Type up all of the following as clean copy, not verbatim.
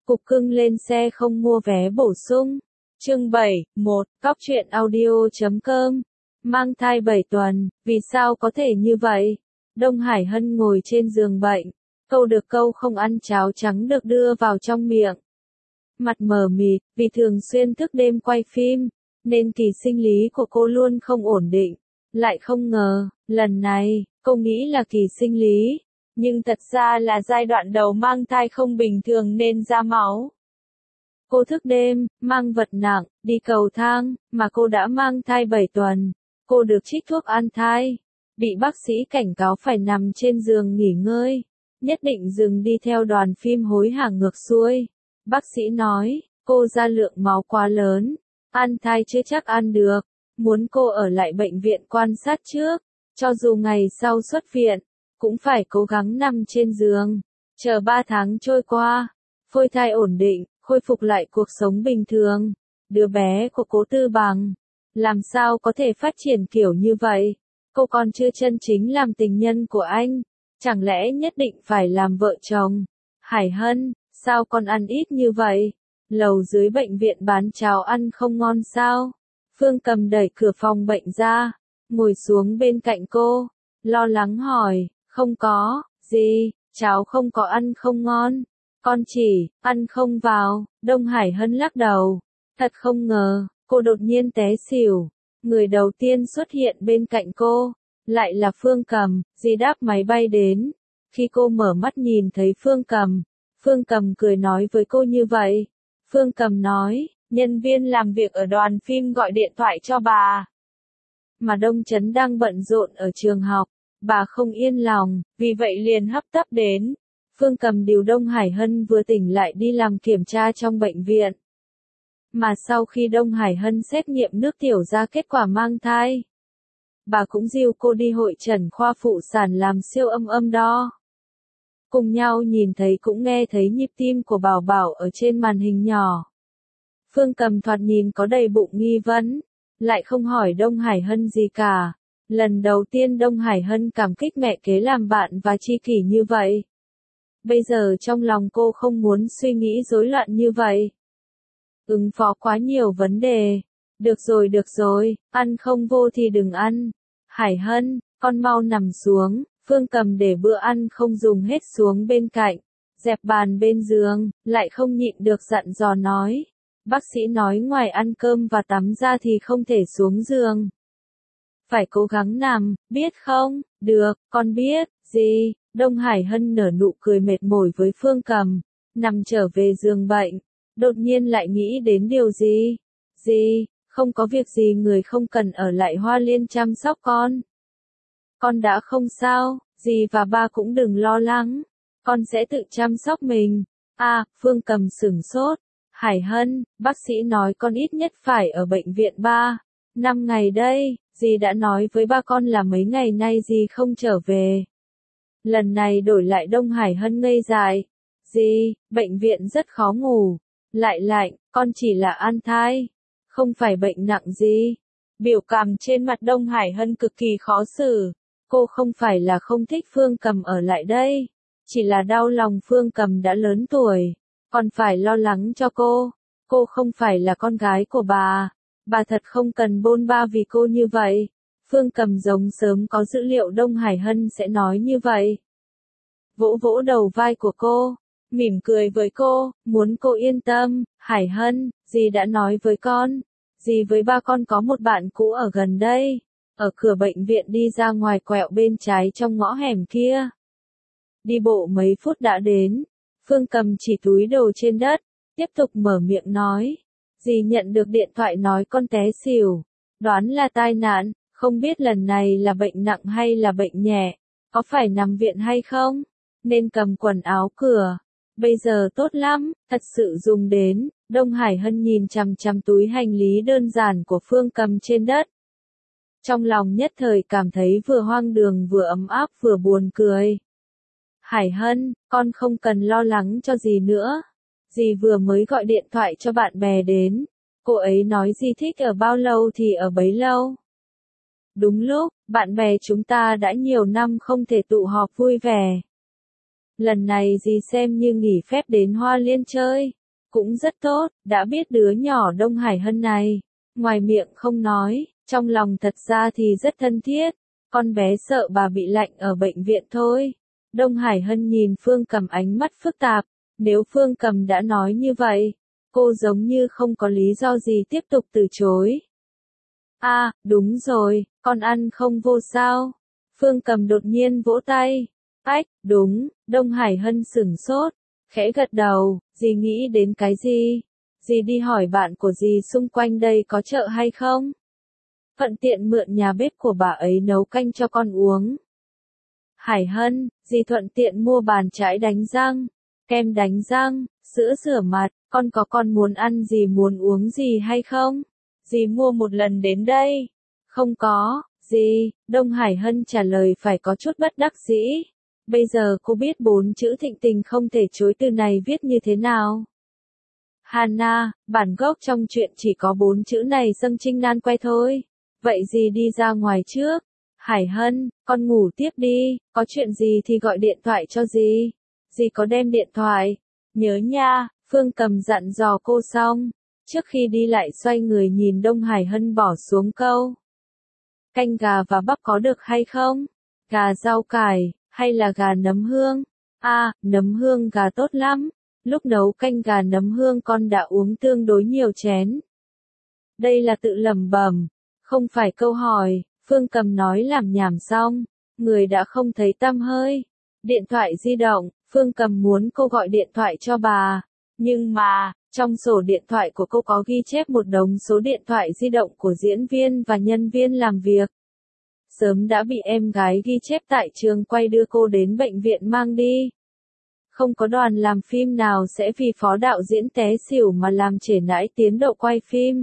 Cục cưng lên xe không mua vé bổ sung. Chương 7, 1, Cóc truyện audio.com. Mang thai 7 tuần, vì sao có thể như vậy? Đông Hải Hân ngồi trên giường bệnh, câu được câu không ăn cháo trắng được đưa vào trong miệng. Mặt mờ mịt, vì thường xuyên thức đêm quay phim, nên kỳ sinh lý của cô luôn không ổn định. Lại không ngờ, lần này, cô nghĩ là kỳ sinh lý, nhưng thật ra là giai đoạn đầu mang thai không bình thường nên ra máu. Cô thức đêm, mang vật nặng, đi cầu thang, mà cô đã mang thai 7 tuần. Cô được trích thuốc an thai, bị bác sĩ cảnh cáo phải nằm trên giường nghỉ ngơi, nhất định dừng đi theo đoàn phim hối hả ngược xuôi. Bác sĩ nói, cô ra lượng máu quá lớn, an thai chưa chắc ăn được, muốn cô ở lại bệnh viện quan sát trước, cho dù ngày sau xuất viện, cũng phải cố gắng nằm trên giường, chờ 3 tháng trôi qua, phôi thai ổn định, khôi phục lại cuộc sống bình thường. Đứa bé của cố Tư Bằng, làm sao có thể phát triển kiểu như vậy? Cô còn chưa chân chính làm tình nhân của anh, chẳng lẽ nhất định phải làm vợ chồng? Hải Hân, sao con ăn ít như vậy? Lầu dưới bệnh viện bán cháo ăn không ngon sao? Phương Cầm đẩy cửa phòng bệnh ra, ngồi xuống bên cạnh cô, lo lắng hỏi, không có, gì, cháo không có ăn không ngon, con chỉ, ăn không vào. Đông Hải Hân lắc đầu, thật không ngờ, cô đột nhiên té xỉu, người đầu tiên xuất hiện bên cạnh cô, lại là Phương Cầm. Dì đáp máy bay đến, khi cô mở mắt nhìn thấy Phương Cầm cười nói với cô như vậy. Phương Cầm nói, nhân viên làm việc ở đoàn phim gọi điện thoại cho bà. Mà Đông Trấn đang bận rộn ở trường học, bà không yên lòng, vì vậy liền hấp tấp đến. Phương Cầm điều Đông Hải Hân vừa tỉnh lại đi làm kiểm tra trong bệnh viện. Mà sau khi Đông Hải Hân xét nghiệm nước tiểu ra kết quả mang thai, bà cũng dìu cô đi hội chẩn khoa phụ sản làm siêu âm đo. Cùng nhau nhìn thấy cũng nghe thấy nhịp tim của Bảo Bảo ở trên màn hình nhỏ. Phương Cầm thoạt nhìn có đầy bụng nghi vấn, lại không hỏi Đông Hải Hân gì cả. Lần đầu tiên Đông Hải Hân cảm kích mẹ kế làm bạn và tri kỷ như vậy. Bây giờ trong lòng cô không muốn suy nghĩ rối loạn như vậy. Ứng phó quá nhiều vấn đề. Được rồi, ăn không vô thì đừng ăn. Hải Hân, con mau nằm xuống. Phương Cầm để bữa ăn không dùng hết xuống bên cạnh, dẹp bàn bên giường, lại không nhịn được dặn dò nói. Bác sĩ nói ngoài ăn cơm và tắm ra thì không thể xuống giường. Phải cố gắng nằm, biết không? Được, con biết, gì? Đông Hải Hân nở nụ cười mệt mỏi với Phương Cầm, nằm trở về giường bệnh, đột nhiên lại nghĩ đến điều gì? Gì? Không có việc gì, người không cần ở lại Hoa Liên chăm sóc con. Con đã không sao, dì và ba cũng đừng lo lắng, con sẽ tự chăm sóc mình. À, Phương Cầm sửng sốt. Hải Hân, bác sĩ nói con ít nhất phải ở bệnh viện 3-5 ngày đây, dì đã nói với ba con là mấy ngày nay dì không trở về. Lần này đổi lại Đông Hải Hân ngây dại. Dì, bệnh viện rất khó ngủ, lại lạnh, con chỉ là an thai, không phải bệnh nặng gì. Biểu cảm trên mặt Đông Hải Hân cực kỳ khó xử. Cô không phải là không thích Phương Cầm ở lại đây, chỉ là đau lòng Phương Cầm đã lớn tuổi, còn phải lo lắng cho cô. Cô không phải là con gái của bà thật không cần bôn ba vì cô như vậy. Phương Cầm giống sớm có dữ liệu Đông Hải Hân sẽ nói như vậy. Vỗ vỗ đầu vai của cô, mỉm cười với cô, muốn cô yên tâm. Hải Hân, dì đã nói với con, dì với ba con có một bạn cũ ở gần đây. Ở cửa bệnh viện đi ra ngoài quẹo bên trái trong ngõ hẻm kia. Đi bộ mấy phút đã đến. Phương Cầm chỉ túi đồ trên đất, tiếp tục mở miệng nói. Dì nhận được điện thoại nói con té xỉu. Đoán là tai nạn, không biết lần này là bệnh nặng hay là bệnh nhẹ. Có phải nằm viện hay không? Nên cầm quần áo cửa. Bây giờ tốt lắm, thật sự dùng đến. Đông Hải Hân nhìn chằm chằm túi hành lý đơn giản của Phương Cầm trên đất. Trong lòng nhất thời cảm thấy vừa hoang đường vừa ấm áp vừa buồn cười. Hải Hân, con không cần lo lắng cho dì nữa. Dì vừa mới gọi điện thoại cho bạn bè đến. Cô ấy nói dì thích ở bao lâu thì ở bấy lâu. Đúng lúc, bạn bè chúng ta đã nhiều năm không thể tụ họp vui vẻ. Lần này dì xem như nghỉ phép đến Hoa Liên chơi. cũng rất tốt, đã biết đứa nhỏ Đông Hải Hân này. Ngoài miệng không nói, trong lòng thật ra thì rất thân thiết. Con bé sợ bà bị lạnh ở bệnh viện thôi. Đông Hải Hân nhìn Phương Cầm ánh mắt phức tạp. Nếu Phương Cầm đã nói như vậy, cô giống như không có lý do gì tiếp tục từ chối. À, đúng rồi, con ăn không vô sao? Phương Cầm đột nhiên vỗ tay. Ách, đúng, Đông Hải Hân sửng sốt, khẽ gật đầu, dì nghĩ đến cái gì? Dì đi hỏi bạn của dì xung quanh đây có chợ hay không? Thuận tiện mượn nhà bếp của bà ấy nấu canh cho con uống. Hải Hân, dì thuận tiện mua bàn chải đánh răng, kem đánh răng, sữa rửa mặt, con muốn ăn gì muốn uống gì hay không? Dì mua một lần đến đây. Không có, dì, Đông Hải Hân trả lời phải có chút bất đắc dĩ. Bây giờ cô biết 4 chữ thịnh tình không thể chối từ này viết như thế nào. Hana, bản gốc trong truyện chỉ có 4 chữ này dâng trinh nan quay thôi. Vậy dì đi ra ngoài trước. Hải Hân, con ngủ tiếp đi, có chuyện gì thì gọi điện thoại cho dì. Dì có đem điện thoại. Nhớ nha, Phương Cầm dặn dò cô xong. Trước khi đi lại xoay người nhìn Đông Hải Hân bỏ xuống câu. Canh gà và bắp có được hay không? Gà rau cải, hay là gà nấm hương? À, nấm hương gà tốt lắm. Lúc nấu canh gà nấm hương con đã uống tương đối nhiều chén. Đây là tự lẩm bẩm, không phải câu hỏi. Phương Cầm nói làm nhảm xong, người đã không thấy tăm hơi. Điện thoại di động, Phương Cầm muốn cô gọi điện thoại cho bà. Nhưng mà, trong sổ điện thoại của cô có ghi chép một đống số điện thoại di động của diễn viên và nhân viên làm việc. Sớm đã bị em gái ghi chép tại trường quay đưa cô đến bệnh viện mang đi. Không có đoàn làm phim nào sẽ vì phó đạo diễn té xỉu mà làm trễ nải tiến độ quay phim.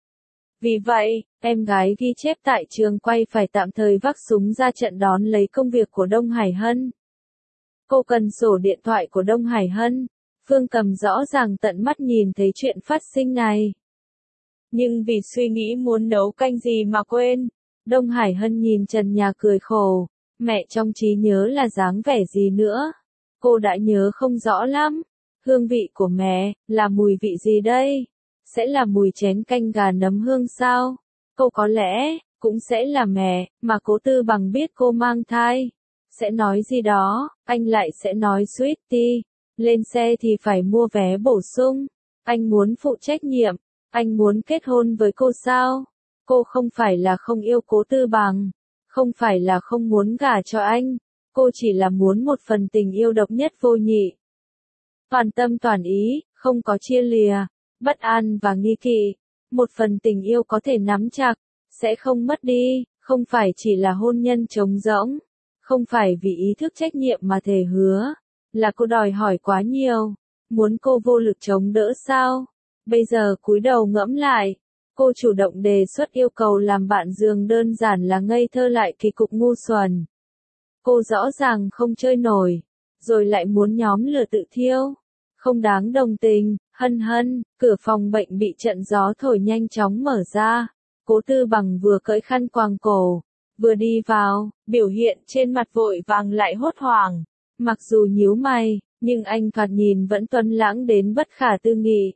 Vì vậy, em gái ghi chép tại trường quay phải tạm thời vác súng ra trận đón lấy công việc của Đông Hải Hân. Cô cần sổ điện thoại của Đông Hải Hân. Phương Cầm rõ ràng tận mắt nhìn thấy chuyện phát sinh này. Nhưng vì suy nghĩ muốn nấu canh gì mà quên. Đông Hải Hân nhìn trần nhà cười khổ. Mẹ trong trí nhớ là dáng vẻ gì nữa? Cô đã nhớ không rõ lắm. Hương vị của mẹ, là mùi vị gì đây? Sẽ là mùi chén canh gà nấm hương sao? Cô có lẽ, cũng sẽ là mẹ, mà Cố Tư Bằng biết cô mang thai. Sẽ nói gì đó, anh lại sẽ nói Sweetie. Lên xe thì phải mua vé bổ sung. Anh muốn phụ trách nhiệm. Anh muốn kết hôn với cô sao? Cô không phải là không yêu Cố Tư Bằng. Không phải là không muốn gả cho anh. Cô chỉ là muốn một phần tình yêu độc nhất vô nhị. Toàn tâm toàn ý, không có chia lìa, bất an và nghi kỵ. Một phần tình yêu có thể nắm chặt, sẽ không mất đi, không phải chỉ là hôn nhân trống rỗng. Không phải vì ý thức trách nhiệm mà thề hứa. Là cô đòi hỏi quá nhiều. Muốn cô vô lực chống đỡ sao? Bây giờ cúi đầu ngẫm lại. Cô chủ động đề xuất yêu cầu làm bạn giường đơn giản là ngây thơ lại kỳ cục ngu xuẩn. Cô rõ ràng không chơi nổi. Rồi lại muốn nhóm lửa tự thiêu. Không đáng đồng tình. Hân Hân, cửa phòng bệnh bị trận gió thổi nhanh chóng mở ra. Cố Tư Bằng vừa cởi khăn quàng cổ. Vừa đi vào, biểu hiện trên mặt vội vàng lại hốt hoảng. Mặc dù nhíu mày, nhưng anh thoạt nhìn vẫn tuấn lãng đến bất khả tư nghị.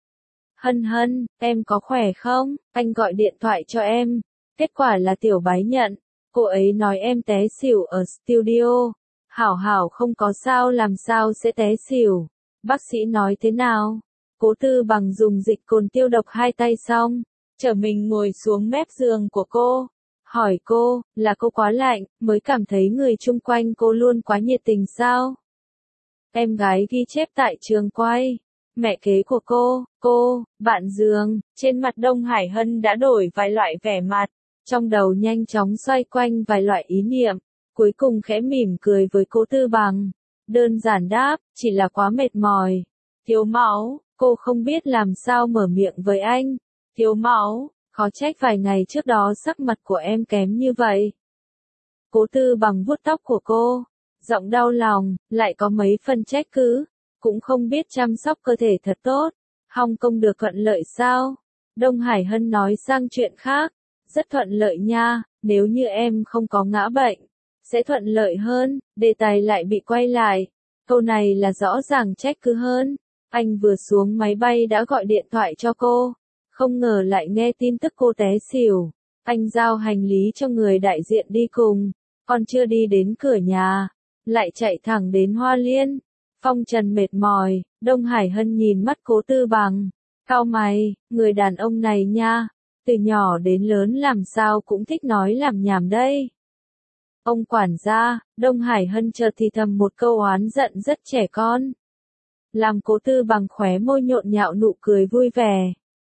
Hân Hân, em có khỏe không? Anh gọi điện thoại cho em. Kết quả là Tiểu Bái nhận. Cô ấy nói em té xỉu ở studio. Hảo hảo không có sao làm sao sẽ té xỉu. Bác sĩ nói thế nào? Cố Tư Bằng dùng dịch cồn tiêu độc 2 tay xong. Trở mình ngồi xuống mép giường của cô. Hỏi cô, là cô quá lạnh, mới cảm thấy người chung quanh cô luôn quá nhiệt tình sao? Em gái ghi chép tại trường quay. Mẹ kế của cô, bạn giường, trên mặt Đông Hải Hân đã đổi vài loại vẻ mặt. Trong đầu nhanh chóng xoay quanh vài loại ý niệm. Cuối cùng khẽ mỉm cười với Cố Tư Bằng. Đơn giản đáp, chỉ là quá mệt mỏi. Thiếu máu, cô không biết làm sao mở miệng với anh. Thiếu máu. Khó trách vài ngày trước đó sắc mặt của em kém như vậy. Cố Tư Bằng vuốt tóc của cô. Giọng đau lòng, lại có mấy phần trách cứ. Cũng không biết chăm sóc cơ thể thật tốt. Hong Kong được thuận lợi sao? Đông Hải Hân nói sang chuyện khác. Rất thuận lợi nha, nếu như em không có ngã bệnh. Sẽ thuận lợi hơn, đề tài lại bị quay lại. Câu này là rõ ràng trách cứ hơn. Anh vừa xuống máy bay đã gọi điện thoại cho cô. Không ngờ lại nghe tin tức cô té xỉu. Anh giao hành lý cho người đại diện đi cùng. Còn chưa đi đến cửa nhà, lại chạy thẳng đến Hoa Liên. Phong trần mệt mỏi, Đông Hải Hân nhìn mắt Cố Tư Bằng. Cau mày, người đàn ông này nha. Từ nhỏ đến lớn làm sao cũng thích nói làm nhảm đây. Ông quản gia, Đông Hải Hân chợt thì thầm một câu oán giận rất trẻ con. Làm Cố Tư Bằng khóe môi nhộn nhạo nụ cười vui vẻ.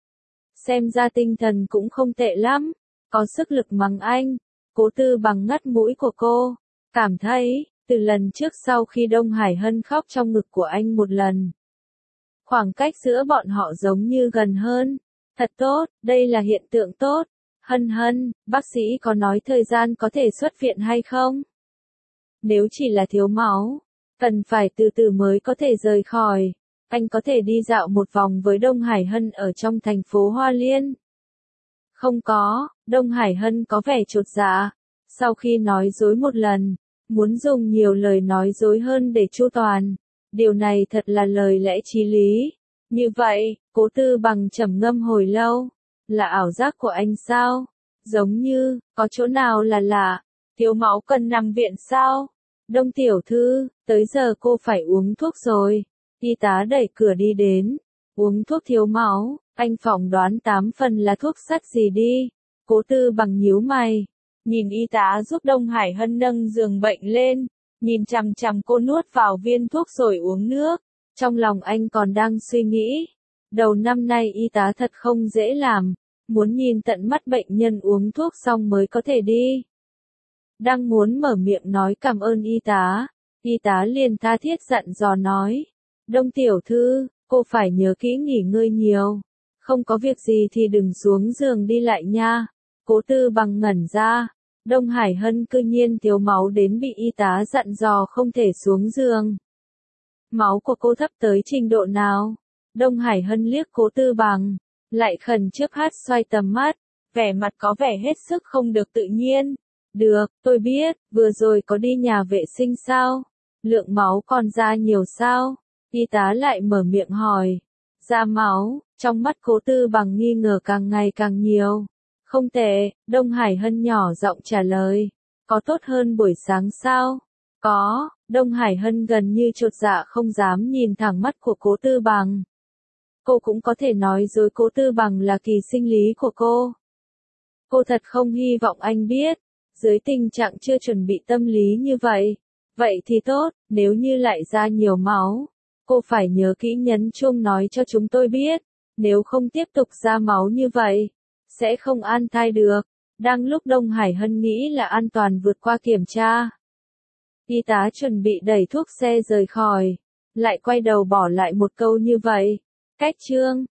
Xem ra tinh thần cũng không tệ lắm, có sức lực mắng anh. Cố Tư Bằng ngắt mũi của cô, cảm thấy, từ lần trước sau khi Đông Hải Hân khóc trong ngực của anh một lần. Khoảng cách giữa bọn họ giống như gần hơn. Thật tốt, đây là hiện tượng tốt. Hân Hân, bác sĩ có nói thời gian có thể xuất viện hay không? Nếu chỉ là thiếu máu, cần phải từ từ mới có thể rời khỏi. Anh có thể đi dạo một vòng với Đông Hải Hân ở trong thành phố Hoa Liên. Không có, Đông Hải Hân có vẻ chột dạ. Sau khi nói dối một lần, muốn dùng nhiều lời nói dối hơn để chu toàn. Điều này thật là lời lẽ chí lý. Như vậy, Cố Tư Bằng trầm ngâm hồi lâu. Là ảo giác của anh sao? Giống như, có chỗ nào là lạ. Thiếu máu cần nằm viện sao? Đông tiểu thư, tới giờ cô phải uống thuốc rồi. Y tá đẩy cửa đi đến. Uống thuốc thiếu máu, anh phỏng đoán 8 phần là thuốc sắt gì đi. Cố Tư Bằng nhíu mày. Nhìn y tá giúp Đông Hải Hân nâng giường bệnh lên. Nhìn chằm chằm cô nuốt vào viên thuốc rồi uống nước. Trong lòng anh còn đang suy nghĩ. Đầu năm nay y tá thật không dễ làm. Muốn nhìn tận mắt bệnh nhân uống thuốc xong mới có thể đi. Đang muốn mở miệng nói cảm ơn y tá liền tha thiết dặn dò nói. Đông tiểu thư, cô phải nhớ kỹ nghỉ ngơi nhiều. Không có việc gì thì đừng xuống giường đi lại nha. Cố Tư Bằng ngẩn ra. Đông Hải Hân cư nhiên thiếu máu đến bị y tá dặn dò không thể xuống giường. Máu của cô thấp tới trình độ nào? Đông Hải Hân liếc Cố Tư Bằng, lại khẩn trước hát xoay tầm mắt, vẻ mặt có vẻ hết sức không được tự nhiên. Được, tôi biết, vừa rồi có đi nhà vệ sinh sao? Lượng máu còn ra nhiều sao? Y tá lại mở miệng hỏi. Ra máu, trong mắt Cố Tư Bằng nghi ngờ càng ngày càng nhiều. Không tệ, Đông Hải Hân nhỏ giọng trả lời. Có tốt hơn buổi sáng sao? Có, Đông Hải Hân gần như chột dạ không dám nhìn thẳng mắt của Cố Tư Bằng. Cô cũng có thể nói dối Cố Tư Bằng là kỳ sinh lý của cô. Cô thật không hy vọng anh biết. Dưới tình trạng chưa chuẩn bị tâm lý như vậy. Vậy thì tốt, nếu như lại ra nhiều máu. Cô phải nhớ kỹ nhấn chuông nói cho chúng tôi biết. Nếu không tiếp tục ra máu như vậy, sẽ không an thai được. Đang lúc Đông Hải Hân nghĩ là an toàn vượt qua kiểm tra. Y tá chuẩn bị đẩy thuốc xe rời khỏi. Lại quay đầu bỏ lại một câu như vậy. Cách chương